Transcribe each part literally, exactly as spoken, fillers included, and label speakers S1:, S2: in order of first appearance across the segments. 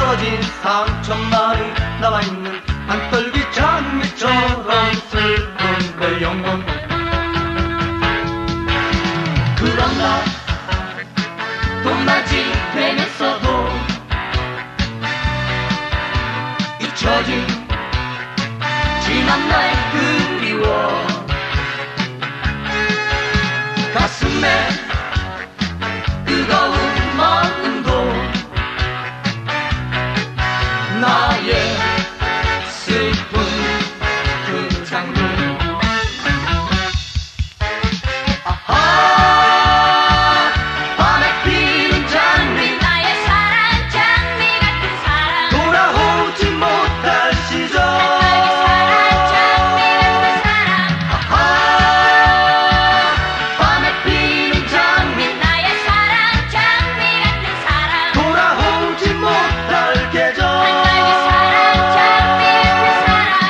S1: 떨어진 상처만이 남아있는 한떨기 장미처럼 슬픈 내 영혼. 그런 날 봄맞이 되면서도 잊혀진 지난 날 그리워. 가슴에 뜨거운 마음도 나의 슬픈 그 장미. 아하, 밤에 피는 장미,
S2: 나의 사랑 장미 같은 사랑,
S1: 돌아오지 못할 시절.
S2: 나의 사랑 장미 같은 사랑,
S1: 아하, 밤에 피는 장미,
S2: 나의 사랑 장미 같은 사랑,
S1: 돌아오지 못할 계절.
S2: 나의 사랑 장미 같은 사랑.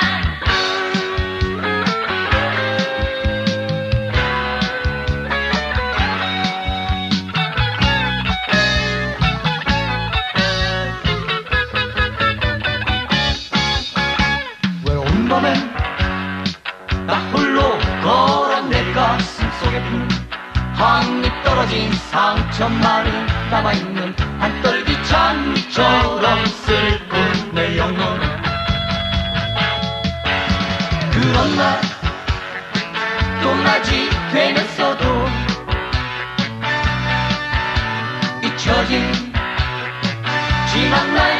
S1: 외로운 밤엔 나 홀로 걸어 내 가슴 속에 핀 한입 떨어진 상처만이 남아있는 한떨기 장미처럼 슬픈 내 영혼. 그런 날 또낮이 되면서도 잊혀진 지난 날